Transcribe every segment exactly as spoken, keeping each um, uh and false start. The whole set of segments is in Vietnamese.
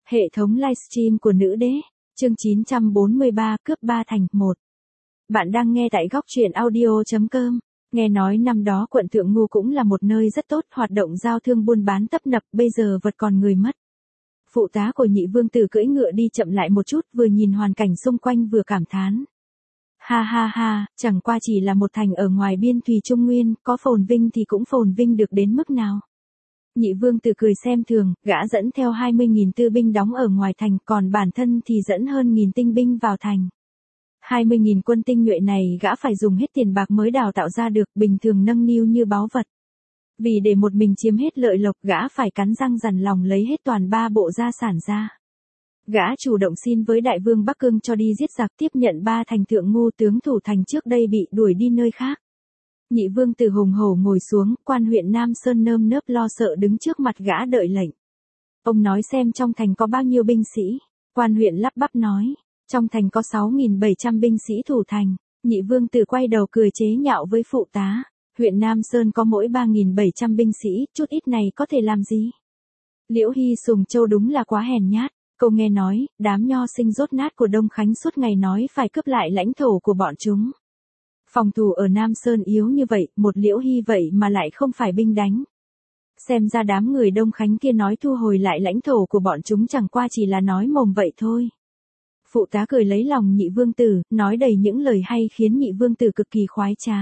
Hệ thống livestream của nữ đế, chương chín trăm bốn mươi ba cướp ba thành một. Bạn đang nghe tại góc truyện audio chấm com. Nghe nói năm đó quận Thượng Ngu cũng là một nơi rất tốt, hoạt động giao thương buôn bán tấp nập, bây giờ vật còn người mất. Phụ tá của nhị vương tử cưỡi ngựa đi chậm lại một chút, vừa nhìn hoàn cảnh xung quanh vừa cảm thán. Ha ha ha, chẳng qua chỉ là một thành ở ngoài biên thùy Trung Nguyên, có phồn vinh thì cũng phồn vinh được đến mức nào. Nhị vương tử cười xem thường, gã dẫn theo hai mươi nghìn tư binh đóng ở ngoài thành, còn bản thân thì dẫn hơn nghìn tinh binh vào thành. hai mươi nghìn quân tinh nhuệ này gã phải dùng hết tiền bạc mới đào tạo ra được, bình thường nâng niu như báu vật. Vì để một mình chiếm hết lợi lộc, gã phải cắn răng dằn lòng lấy hết toàn ba bộ gia sản ra. Gã chủ động xin với đại vương Bắc Cương cho đi giết giặc, tiếp nhận ba thành Thượng Ngu tướng thủ thành trước đây bị đuổi đi nơi khác. Nhị vương tử hùng hổ ngồi xuống, quan huyện Nam Sơn nơm nớp lo sợ đứng trước mặt gã đợi lệnh. Ông nói xem trong thành có bao nhiêu binh sĩ. Quan huyện lắp bắp nói, trong thành có sáu nghìn bảy trăm binh sĩ thủ thành. Nhị vương tử quay đầu cười chế nhạo với phụ tá, huyện Nam Sơn có mỗi ba nghìn bảy trăm binh sĩ, chút ít này có thể làm gì? Liễu Hy Sùng Châu đúng là quá hèn nhát. Câu nghe nói, đám nho sinh rốt nát của Đông Khánh suốt ngày nói phải cướp lại lãnh thổ của bọn chúng. Phòng thủ ở Nam Sơn yếu như vậy, một Liễu Hy vậy mà lại không phải binh đánh. Xem ra đám người Đông Khánh kia nói thu hồi lại lãnh thổ của bọn chúng chẳng qua chỉ là nói mồm vậy thôi. Phụ tá cười lấy lòng nhị vương tử, nói đầy những lời hay khiến nhị vương tử cực kỳ khoái trá.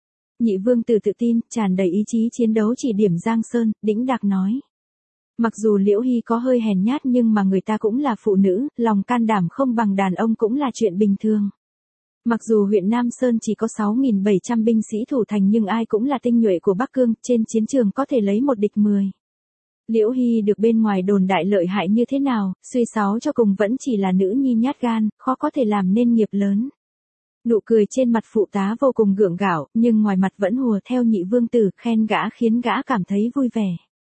Nhị vương tử tự tin, tràn đầy ý chí chiến đấu chỉ điểm Giang Sơn, đĩnh đạc nói. Mặc dù Liễu Hy có hơi hèn nhát nhưng mà người ta cũng là phụ nữ, lòng can đảm không bằng đàn ông cũng là chuyện bình thường. Mặc dù huyện Nam Sơn chỉ có sáu nghìn bảy trăm binh sĩ thủ thành nhưng ai cũng là tinh nhuệ của Bắc Cương, trên chiến trường có thể lấy một địch mười. Liễu Hy được bên ngoài đồn đại lợi hại như thế nào, suy sáu cho cùng vẫn chỉ là nữ nhi nhát gan, khó có thể làm nên nghiệp lớn. Nụ cười trên mặt phụ tá vô cùng gượng gạo, nhưng ngoài mặt vẫn hùa theo nhị vương tử, khen gã khiến gã cảm thấy vui vẻ.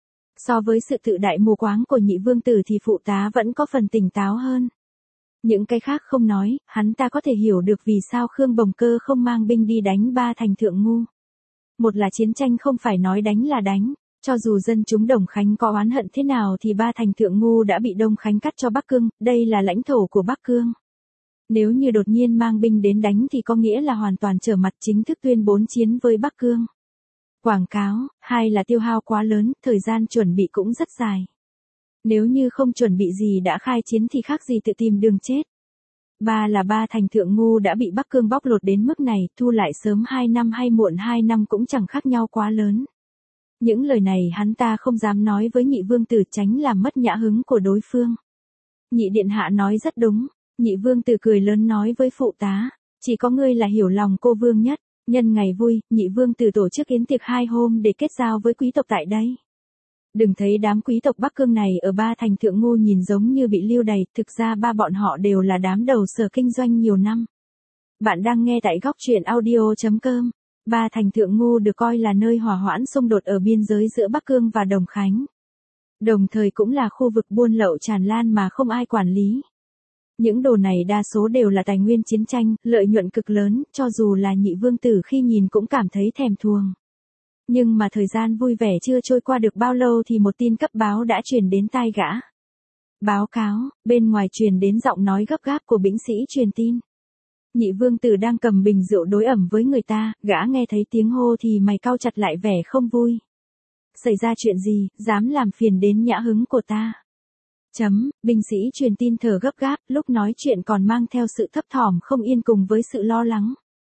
So với sự tự đại mù quáng của nhị vương tử thì phụ tá vẫn có phần tỉnh táo hơn. Những cái khác không nói, hắn ta có thể hiểu được vì sao Khương Bồng Cơ không mang binh đi đánh ba thành Thượng Ngu. Một là chiến tranh không phải nói đánh là đánh, cho dù dân chúng Đồng Khánh có oán hận thế nào thì ba thành Thượng Ngu đã bị Đông Khánh cắt cho Bắc Cương, đây là lãnh thổ của Bắc Cương. Nếu như đột nhiên mang binh đến đánh thì có nghĩa là hoàn toàn trở mặt chính thức tuyên bố chiến với Bắc Cương. Quảng cáo, hai là tiêu hao quá lớn, thời gian chuẩn bị cũng rất dài. Nếu như không chuẩn bị gì đã khai chiến thì khác gì tự tìm đường chết. Ba là ba thành Thượng Ngu đã bị Bắc Cương bóc lột đến mức này, thu lại sớm hai năm hay muộn hai năm cũng chẳng khác nhau quá lớn. Những lời này hắn ta không dám nói với nhị vương tử tránh làm mất nhã hứng của đối phương. Nhị điện hạ nói rất đúng, nhị vương tử cười lớn nói với phụ tá, chỉ có ngươi là hiểu lòng cô vương nhất. Nhân ngày vui, nhị vương tử tổ chức yến tiệc hai hôm để kết giao với quý tộc tại đây. Đừng thấy đám quý tộc Bắc Cương này ở ba thành Thượng Ngu nhìn giống như bị lưu đày, thực ra ba bọn họ đều là đám đầu sở kinh doanh nhiều năm. Bạn đang nghe tại góc truyện audio chấm com. Ba thành Thượng Ngu được coi là nơi hỏa hoãn xung đột ở biên giới giữa Bắc Cương và Đồng Khánh. Đồng thời cũng là khu vực buôn lậu tràn lan mà không ai quản lý. Những đồ này đa số đều là tài nguyên chiến tranh, lợi nhuận cực lớn, cho dù là nhị vương tử khi nhìn cũng cảm thấy thèm thuồng. Nhưng mà thời gian vui vẻ chưa trôi qua được bao lâu thì một tin cấp báo đã truyền đến tai gã. Báo cáo, bên ngoài truyền đến giọng nói gấp gáp của binh sĩ truyền tin. Nhị vương tử đang cầm bình rượu đối ẩm với người ta, gã nghe thấy tiếng hô thì mày cau chặt lại vẻ không vui. Xảy ra chuyện gì, dám làm phiền đến nhã hứng của ta? Chấm, binh sĩ truyền tin thở gấp gáp, lúc nói chuyện còn mang theo sự thấp thỏm không yên cùng với sự lo lắng.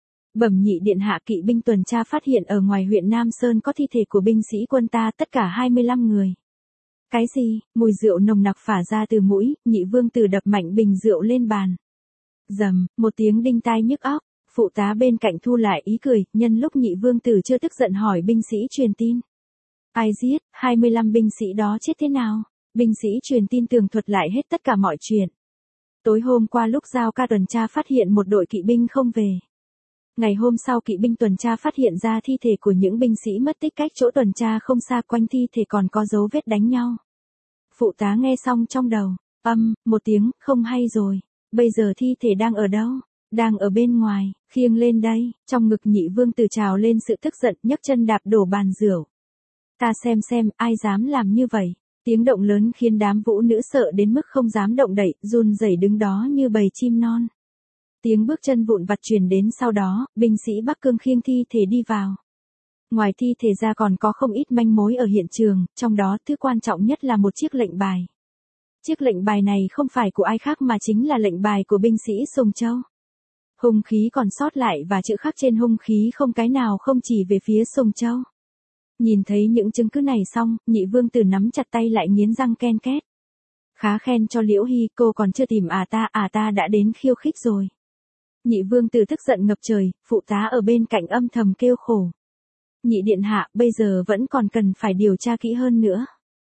Bẩm nhị điện hạ, kỵ binh tuần tra phát hiện ở ngoài huyện Nam Sơn có thi thể của binh sĩ quân ta, tất cả hai mươi lăm người. Cái gì? Mùi rượu nồng nặc phả ra từ mũi, nhị vương tử đập mạnh bình rượu lên bàn. Rầm, một tiếng đinh tai nhức óc, phụ tá bên cạnh thu lại ý cười, nhân lúc nhị vương tử chưa tức giận hỏi binh sĩ truyền tin. Ai giết, hai mươi lăm binh sĩ đó chết thế nào? Binh sĩ truyền tin tường thuật lại hết tất cả mọi chuyện. Tối hôm qua lúc giao ca tuần tra phát hiện một đội kỵ binh không về. Ngày hôm sau kỵ binh tuần tra phát hiện ra thi thể của những binh sĩ mất tích cách chỗ tuần tra không xa, quanh thi thể còn có dấu vết đánh nhau. Phụ tá nghe xong trong đầu, âm, một tiếng, không hay rồi. Bây giờ thi thể đang ở đâu? Đang ở bên ngoài, khiêng lên đây. Trong ngực nhị vương tử trào lên sự tức giận, nhấc chân đạp đổ bàn rượu. Ta xem xem, ai dám làm như vậy? Tiếng động lớn khiến đám vũ nữ sợ đến mức không dám động đậy, run rẩy đứng đó như bầy chim non. Tiếng bước chân vụn vặt truyền đến sau đó, binh sĩ Bắc Cương khiêng thi thể đi vào. Ngoài thi thể ra còn có không ít manh mối ở hiện trường, trong đó thứ quan trọng nhất là một chiếc lệnh bài. Chiếc lệnh bài này không phải của ai khác mà chính là lệnh bài của binh sĩ Sùng Châu. Hung khí còn sót lại và chữ khắc trên hung khí không cái nào không chỉ về phía Sùng Châu. Nhìn thấy những chứng cứ này xong, Nhị Vương Tử nắm chặt tay lại nghiến răng ken két. Khá khen cho Liễu Hy, cô còn chưa tìm à ta, à ta đã đến khiêu khích rồi. Nhị Vương Tử tức giận ngập trời, phụ tá ở bên cạnh âm thầm kêu khổ. Nhị điện hạ, bây giờ vẫn còn cần phải điều tra kỹ hơn nữa.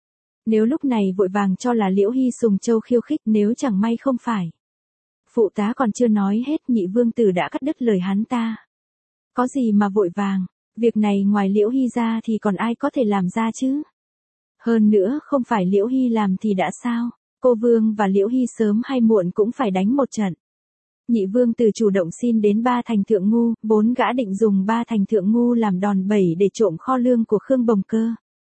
Nếu lúc này vội vàng cho là Liễu Hy Sùng Châu khiêu khích, nếu chẳng may không phải. Phụ tá còn chưa nói hết, Nhị Vương Tử đã cắt đứt lời hắn ta. Có gì mà vội vàng, việc này ngoài Liễu Hy ra thì còn ai có thể làm ra chứ? Hơn nữa không phải Liễu Hy làm thì đã sao, cô Vương và Liễu Hy sớm hay muộn cũng phải đánh một trận. Nhị Vương Tử chủ động xin đến Ba Thành Thượng Ngu, bốn gã định dùng Ba Thành Thượng Ngu làm đòn bẩy để trộm kho lương của Khương Bồng Cơ.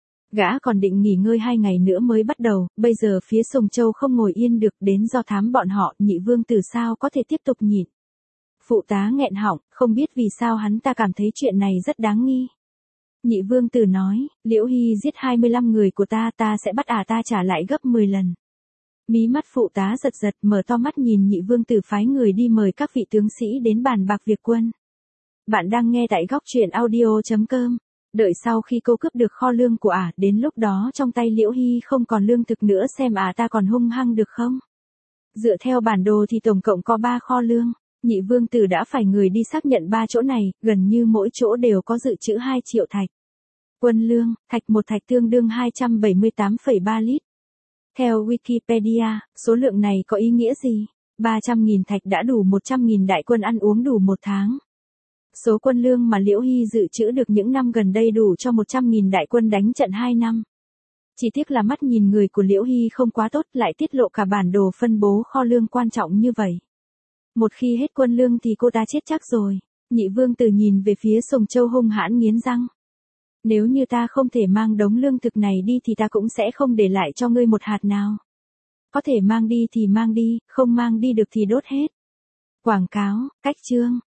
Gã còn định nghỉ ngơi hai ngày nữa mới bắt đầu, bây giờ phía Sùng Châu không ngồi yên được, đến do thám bọn họ, Nhị Vương Tử sao có thể tiếp tục nhịn. Phụ tá nghẹn họng, không biết vì sao hắn ta cảm thấy chuyện này rất đáng nghi. Nhị Vương Tử nói, Liễu Hy giết hai mươi lăm người của ta, ta sẽ bắt à ta trả lại gấp mười lần. Mí mắt phụ tá giật giật, mở to mắt nhìn Nhị Vương Tử phái người đi mời các vị tướng sĩ đến bàn bạc việc quân. Bạn đang nghe tại góc truyện audio chấm com. Đợi sau khi cô cướp được kho lương của ả, à, đến lúc đó trong tay Liễu Hy không còn lương thực nữa, xem ả à ta còn hung hăng được không? Dựa theo bản đồ thì tổng cộng có ba kho lương. Nhị Vương Tử đã phải người đi xác nhận ba chỗ này, gần như mỗi chỗ đều có dự trữ hai triệu thạch. Quân lương, thạch một thạch tương đương hai trăm bảy mươi tám phẩy ba lít. Theo Wikipedia, số lượng này có ý nghĩa gì? ba trăm nghìn thạch đã đủ một trăm nghìn đại quân ăn uống đủ một tháng. Số quân lương mà Liễu Hy dự trữ được những năm gần đây đủ cho một trăm nghìn đại quân đánh trận hai năm. Chỉ tiếc là mắt nhìn người của Liễu Hy không quá tốt, lại tiết lộ cả bản đồ phân bố kho lương quan trọng như vậy. Một khi hết quân lương thì cô ta chết chắc rồi. Nhị Vương Tử nhìn về phía Sùng Châu hung hãn nghiến răng. Nếu như ta không thể mang đống lương thực này đi thì ta cũng sẽ không để lại cho ngươi một hạt nào. Có thể mang đi thì mang đi, không mang đi được thì đốt hết. Quảng cáo, cách chương.